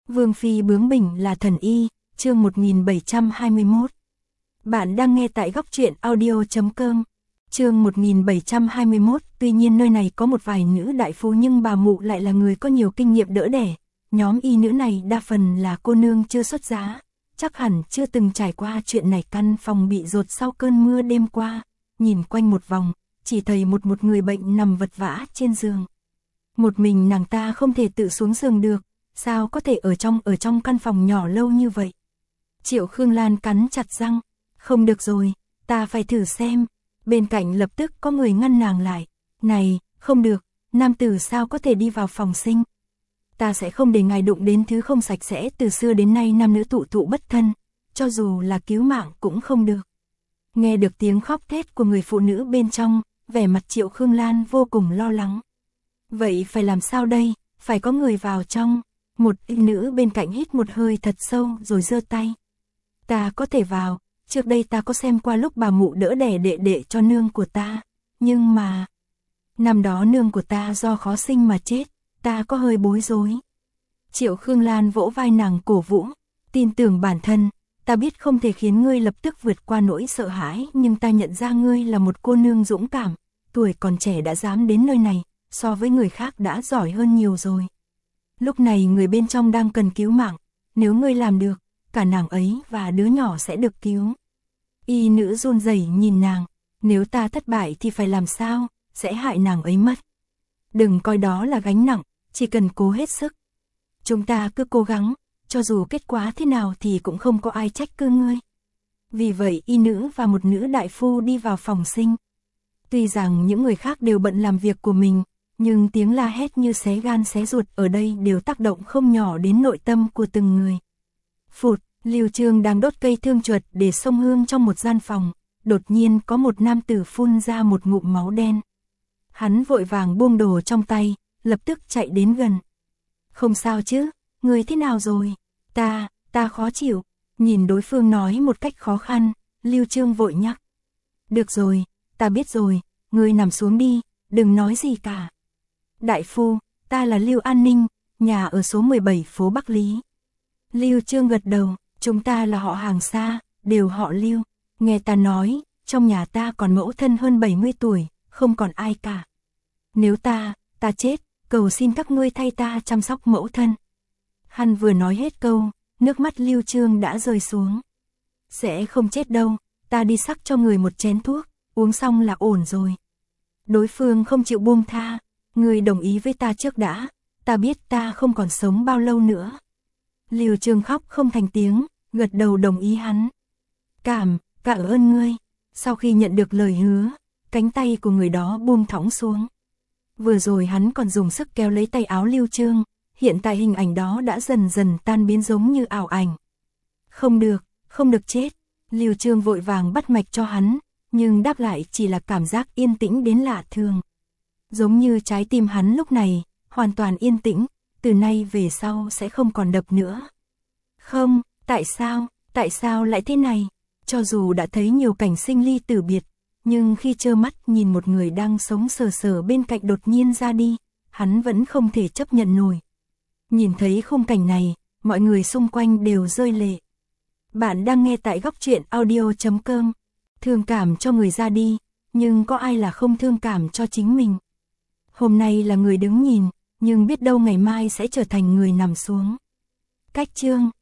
Vương phi bướng bỉnh là thần y, chương 1721. Bạn đang nghe tại góc truyện audio.com. Chương 1721, tuy nhiên nơi này có một vài nữ đại phu nhưng bà mụ lại là người có nhiều kinh nghiệm đỡ đẻ. Nhóm y nữ này đa phần là cô nương chưa xuất giá, chắc hẳn chưa từng trải qua chuyện này. Căn phòng bị dột sau cơn mưa đêm qua, nhìn quanh một vòng, chỉ thấy một người bệnh nằm vật vã trên giường. Một mình nàng ta không thể tự xuống giường được, sao có thể ở trong căn phòng nhỏ lâu như vậy. Triệu Khương Lan cắn chặt răng, không được rồi, ta phải thử xem. Bên cạnh lập tức có người ngăn nàng lại, này, không được, nam tử sao có thể đi vào phòng sinh. Ta sẽ không để ngài đụng đến thứ không sạch sẽ, từ xưa đến nay nam nữ tụ bất thân, cho dù là cứu mạng cũng không được. Nghe được tiếng khóc thét của người phụ nữ bên trong, vẻ mặt Triệu Khương Lan vô cùng lo lắng. Vậy phải làm sao đây, phải có người vào trong. Một y nữ bên cạnh hít một hơi thật sâu rồi giơ tay. Ta có thể vào, trước đây ta có xem qua lúc bà mụ đỡ đẻ đệ cho nương của ta, nhưng mà năm đó nương của ta do khó sinh mà chết, ta có hơi bối rối. Triệu Khương Lan vỗ vai nàng cổ vũ, tin tưởng bản thân, ta biết không thể khiến ngươi lập tức vượt qua nỗi sợ hãi, nhưng ta nhận ra ngươi là một cô nương dũng cảm, tuổi còn trẻ đã dám đến nơi này, so với người khác đã giỏi hơn nhiều rồi. Lúc này người bên trong đang cần cứu mạng, nếu ngươi làm được, cả nàng ấy và đứa nhỏ sẽ được cứu. Y nữ run rẩy nhìn nàng, nếu ta thất bại thì phải làm sao, sẽ hại nàng ấy mất. Đừng coi đó là gánh nặng, chỉ cần cố hết sức. Chúng ta cứ cố gắng, cho dù kết quả thế nào thì cũng không có ai trách cứ ngươi. Vì vậy y nữ và một nữ đại phu đi vào phòng sinh. Tuy rằng những người khác đều bận làm việc của mình, nhưng tiếng la hét như xé gan xé ruột ở đây đều tác động không nhỏ đến nội tâm của từng người. Phụt, Lưu Trương đang đốt cây thương chuột để xông hương trong một gian phòng, đột nhiên có một nam tử phun ra một ngụm máu đen. Hắn vội vàng buông đồ trong tay, lập tức chạy đến gần. Không sao chứ, người thế nào rồi? Ta khó chịu. Nhìn đối phương nói một cách khó khăn, Lưu Trương vội nhắc. Được rồi, ta biết rồi, ngươi nằm xuống đi, đừng nói gì cả. Đại phu, ta là Lưu An Ninh, nhà ở số 17 phố Bắc Lý. Lưu Trương gật đầu, chúng ta là họ hàng xa, đều họ Lưu. Nghe ta nói, trong nhà ta còn mẫu thân hơn 70 tuổi, không còn ai cả. Nếu ta chết, cầu xin các ngươi thay ta chăm sóc mẫu thân. Hắn vừa nói hết câu, nước mắt Lưu Trương đã rơi xuống. Sẽ không chết đâu, ta đi sắc cho người một chén thuốc, uống xong là ổn rồi. Đối phương không chịu buông tha, người đồng ý với ta trước đã, ta biết ta không còn sống bao lâu nữa. Lưu Trương khóc không thành tiếng, gật đầu đồng ý hắn. Cảm ơn ngươi. Sau khi nhận được lời hứa, cánh tay của người đó buông thõng xuống. Vừa rồi hắn còn dùng sức kéo lấy tay áo Lưu Trương, hiện tại hình ảnh đó đã dần dần tan biến giống như ảo ảnh. Không được chết. Lưu Trương vội vàng bắt mạch cho hắn, nhưng đáp lại chỉ là cảm giác yên tĩnh đến lạ thường. Giống như trái tim hắn lúc này, hoàn toàn yên tĩnh, từ nay về sau sẽ không còn đập nữa. Không, tại sao lại thế này? Cho dù đã thấy nhiều cảnh sinh ly tử biệt, nhưng khi trơ mắt nhìn một người đang sống sờ sờ bên cạnh đột nhiên ra đi, hắn vẫn không thể chấp nhận nổi. Nhìn thấy khung cảnh này, mọi người xung quanh đều rơi lệ. Bạn đang nghe tại góc truyện audio.com. Thương cảm cho người ra đi, nhưng có ai là không thương cảm cho chính mình. Hôm nay là người đứng nhìn, nhưng biết đâu ngày mai sẽ trở thành người nằm xuống. Cách chương